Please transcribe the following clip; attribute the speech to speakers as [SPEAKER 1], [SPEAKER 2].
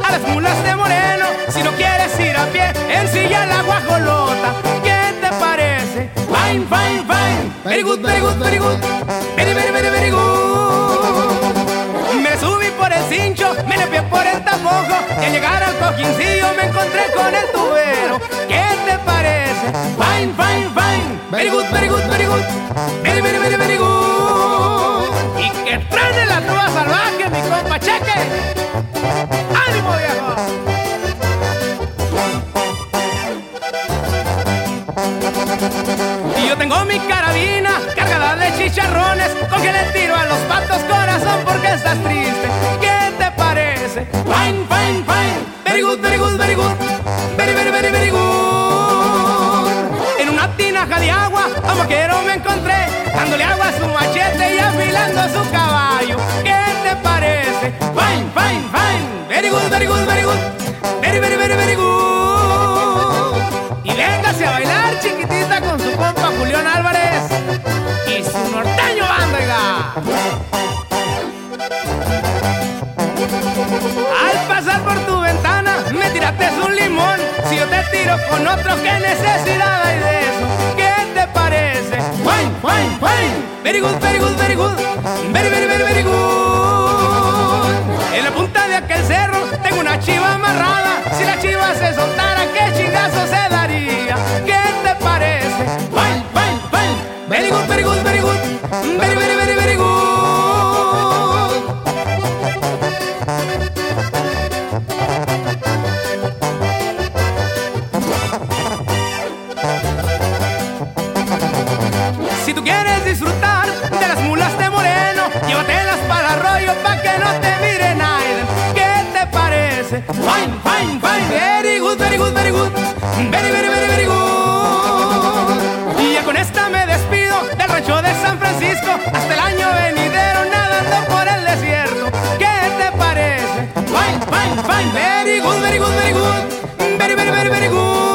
[SPEAKER 1] a las mulas de Moreno. Si no quieres ir a pie, ensilla la guajolota. ¿Qué te parece? Fine, fine, fine. Very good, very good, very good. Very, very, very, very good. Me subí por el cincho, me limpié por el tapojo y al llegar al cojincillo me encontré con el tubero. ¿Qué te parece? Fine, fine, fine. Very good, very good, very good. Very, very, very, very good. Y que trae la tuba salvaje, mi compa Cheque. ¡Ánimo, viejo! Y yo tengo mi carabina cargada de chicharrones, con que le tiro a los patos corazón porque estás triste. ¿Qué te parece? Fine, fine, fine. Very good, very good, very good. Very, very, very, very good. En una tinaja de agua a un vaquero me encontré, dándole agua a su machete y afilando su caballo. ¿Qué te parece? Fine, fine, fine. Very good, very good, very good. Very, very, very, very good. Y véngase a bailar, chiquitita, con su compa Julián Álvarez y su norteño banda, oiga. Al pasar por tu ventana me tiraste un limón. Si yo te tiro con otro, ¿qué necesidad hay de eso? ¿Qué te parece? Fine, fine, fine. Very good, very good, very good. Very, very, very, very good. En la punta de aquel cerro tengo una chiva amarrada. Si la chiva se soltara, ¿qué chingazo se daría? ¿Qué te parece? Fine, fine, fine. Very good, very good, very good. Very, very, very, very good. Si tú quieres disfrutar de las mulas de Moreno, llévatelas para el arroyo pa' que no te mire nadie. ¿Qué te parece? Fine, fine, fine. Very good, very good, very good. Very, very, very, very good. Y ya con esta me despido del rancho de San Francisco, hasta el año venidero nadando por el desierto. ¿Qué te parece? Fine, fine, fine. Very good, very good, very good. Very, very, very, very good.